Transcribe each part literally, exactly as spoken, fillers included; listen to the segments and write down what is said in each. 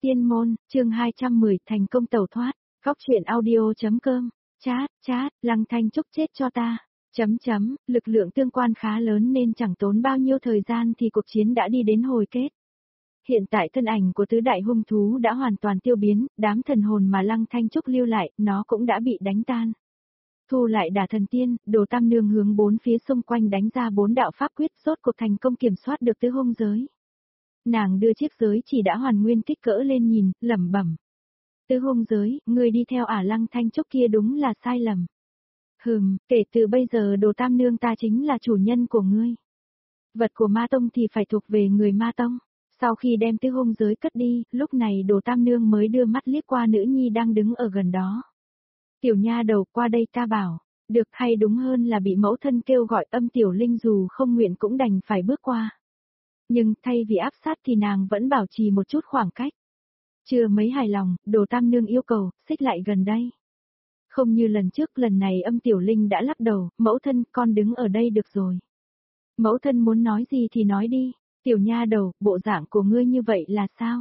Tiên môn, chương hai trăm mười, thành công tẩu thoát, góc truyện audio.com, chat, chat, Lăng Thanh Trúc chết cho ta, chấm chấm, lực lượng tương quan khá lớn nên chẳng tốn bao nhiêu thời gian thì cuộc chiến đã đi đến hồi kết. Hiện tại thân ảnh của tứ đại hung thú đã hoàn toàn tiêu biến, đám thần hồn mà Lăng Thanh Trúc lưu lại, nó cũng đã bị đánh tan. Thu lại đả thần tiên, Đồ Tam Nương hướng bốn phía xung quanh đánh ra bốn đạo pháp quyết, rốt cuộc thành công kiểm soát được tứ hung giới. Nàng đưa chiếc giới chỉ đã hoàn nguyên kích cỡ lên nhìn, lẩm bẩm. Tứ hung giới, người đi theo ả Lăng Thanh Trúc kia đúng là sai lầm. Hừm, kể từ bây giờ Đồ Tam Nương ta chính là chủ nhân của ngươi. Vật của Ma Tông thì phải thuộc về người Ma Tông. Sau khi đem tứ hung giới cất đi, lúc này Đồ Tam Nương mới đưa mắt liếc qua nữ nhi đang đứng ở gần đó. Tiểu nha đầu, qua đây ta bảo. Được, hay đúng hơn là bị mẫu thân kêu gọi, âm Tiểu Linh dù không nguyện cũng đành phải bước qua. Nhưng thay vì áp sát thì nàng vẫn bảo trì một chút khoảng cách. Chưa mấy hài lòng, Đồ Tam Nương yêu cầu, xích lại gần đây. Không như lần trước, lần này âm Tiểu Linh đã lắc đầu, mẫu thân, con đứng ở đây được rồi. Mẫu thân muốn nói gì thì nói đi, tiểu nha đầu, bộ dạng của ngươi như vậy là sao?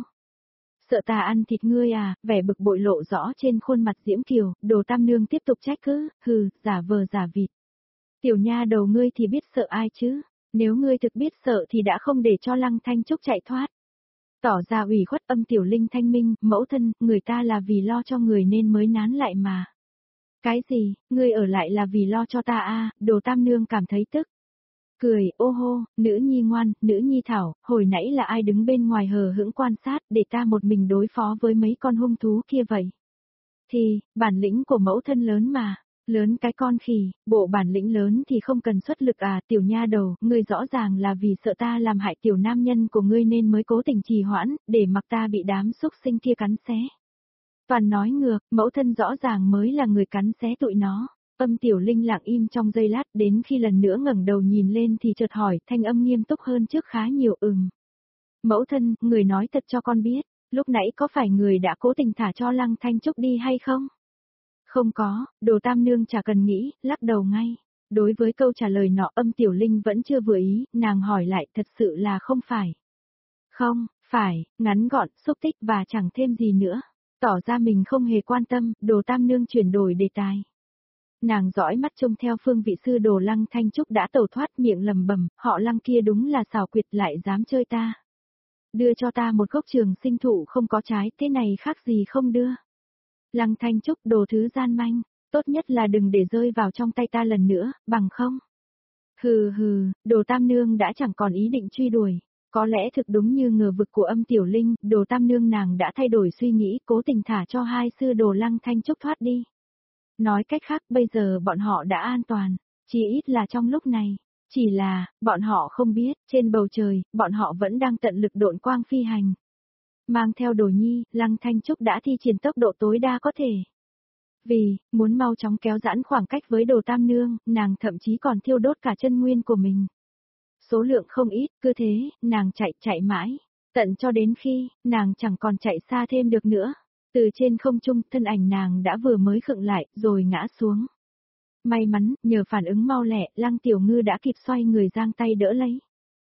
Sợ ta ăn thịt ngươi à, vẻ bực bội lộ rõ trên khuôn mặt Diễm Kiều, Đồ Tam Nương tiếp tục trách cứ, hừ, giả vờ giả vịt. Tiểu nha đầu ngươi thì biết sợ ai chứ? Nếu ngươi thực biết sợ thì đã không để cho Lăng Thanh Trúc chạy thoát. Tỏ ra ủy khuất, âm Tiểu Linh thanh minh, mẫu thân, người ta là vì lo cho người nên mới nán lại mà. Cái gì, ngươi ở lại là vì lo cho ta à, Đồ Tam Nương cảm thấy tức. Cười, ô hô, nữ nhi ngoan, nữ nhi thảo, hồi nãy là ai đứng bên ngoài hờ hững quan sát để ta một mình đối phó với mấy con hung thú kia vậy? Thì, bản lĩnh của mẫu thân lớn mà. Lớn cái con khỉ, bộ bản lĩnh lớn thì không cần xuất lực à, tiểu nha đầu, ngươi rõ ràng là vì sợ ta làm hại tiểu nam nhân của ngươi nên mới cố tình trì hoãn, để mặc ta bị đám xúc sinh kia cắn xé. Toàn nói ngược, mẫu thân rõ ràng mới là người cắn xé tụi nó. Âm Tiểu Linh lặng im trong giây lát, đến khi lần nữa ngẩng đầu nhìn lên thì chợt hỏi, thanh âm nghiêm túc hơn trước khá nhiều, ừm. Mẫu thân, người nói thật cho con biết, lúc nãy có phải người đã cố tình thả cho Lăng Thanh Trúc đi hay không? Không có, Đồ Tam Nương chả cần nghĩ, lắc đầu ngay. Đối với câu trả lời nọ, âm Tiểu Linh vẫn chưa vừa ý, nàng hỏi lại, thật sự là không phải. Không, phải, ngắn gọn, xúc tích và chẳng thêm gì nữa. Tỏ ra mình không hề quan tâm, Đồ Tam Nương chuyển đổi đề tài. Nàng dõi mắt trông theo phương vị sư đồ Lăng Thanh Trúc đã tẩu thoát, miệng lầm bầm, họ Lăng kia đúng là xảo quyệt, lại dám chơi ta. Đưa cho ta một gốc trường sinh thụ không có trái, thế này khác gì không đưa. Lăng Thanh Trúc, đồ thứ gian manh, tốt nhất là đừng để rơi vào trong tay ta lần nữa, bằng không. Hừ hừ, Đồ Tam Nương đã chẳng còn ý định truy đuổi. Có lẽ thực đúng như ngờ vực của âm Tiểu Linh, Đồ Tam Nương nàng đã thay đổi suy nghĩ, cố tình thả cho hai sư đồ Lăng Thanh Trúc thoát đi. Nói cách khác, bây giờ bọn họ đã an toàn, chỉ ít là trong lúc này. Chỉ là, bọn họ không biết, trên bầu trời, bọn họ vẫn đang tận lực độn quang phi hành. Mang theo Đồ Nhi, Lăng Thanh Trúc đã thi triển tốc độ tối đa có thể. Vì, muốn mau chóng kéo giãn khoảng cách với Đồ Tam Nương, nàng thậm chí còn thiêu đốt cả chân nguyên của mình. Số lượng không ít, cứ thế, nàng chạy chạy mãi, tận cho đến khi, nàng chẳng còn chạy xa thêm được nữa. Từ trên không trung, thân ảnh nàng đã vừa mới khựng lại, rồi ngã xuống. May mắn, nhờ phản ứng mau lẹ, Lăng Tiểu Ngư đã kịp xoay người giang tay đỡ lấy.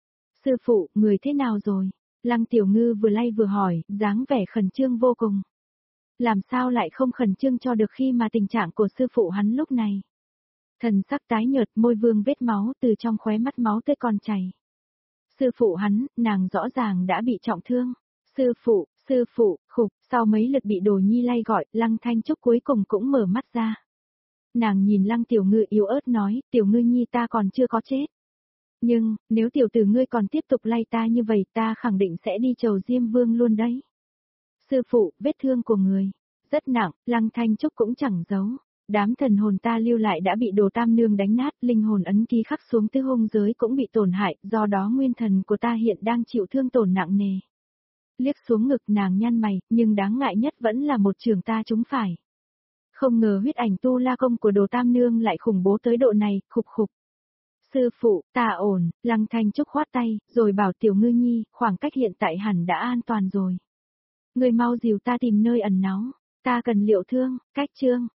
Sư phụ, người thế nào rồi? Lăng Tiểu Ngư vừa lay vừa hỏi, dáng vẻ khẩn trương vô cùng. Làm sao lại không khẩn trương cho được khi mà tình trạng của sư phụ hắn lúc này? Thần sắc tái nhợt, môi vương vết máu, từ trong khóe mắt máu tươi còn chảy. Sư phụ hắn, nàng rõ ràng đã bị trọng thương. Sư phụ, sư phụ, khục, sau mấy lượt bị Đồ Nhi lay gọi, Lăng Thanh Trúc cuối cùng cũng mở mắt ra. Nàng nhìn Lăng Tiểu Ngư yếu ớt nói, Tiểu Ngư Nhi ta còn chưa có chết. Nhưng, nếu tiểu tử ngươi còn tiếp tục lay ta như vậy ta khẳng định sẽ đi chầu Diêm Vương luôn đấy. Sư phụ, vết thương của người, rất nặng, Lăng Thanh Trúc cũng chẳng giấu. Đám thần hồn ta lưu lại đã bị Đồ Tam Nương đánh nát, linh hồn ấn ký khắc xuống tứ hung giới cũng bị tổn hại, do đó nguyên thần của ta hiện đang chịu thương tổn nặng nề. Liếc xuống ngực nàng nhăn mày, nhưng đáng ngại nhất vẫn là một trường ta trúng phải. Không ngờ huyết ảnh tu la công của Đồ Tam Nương lại khủng bố tới độ này, khục khục. Sư phụ, ta ổn, Lăng Thanh Trúc khoát tay, rồi bảo Tiểu Ngư Nhi, khoảng cách hiện tại hẳn đã an toàn rồi. Người mau dìu ta tìm nơi ẩn náu, ta cần liệu thương, cách chương,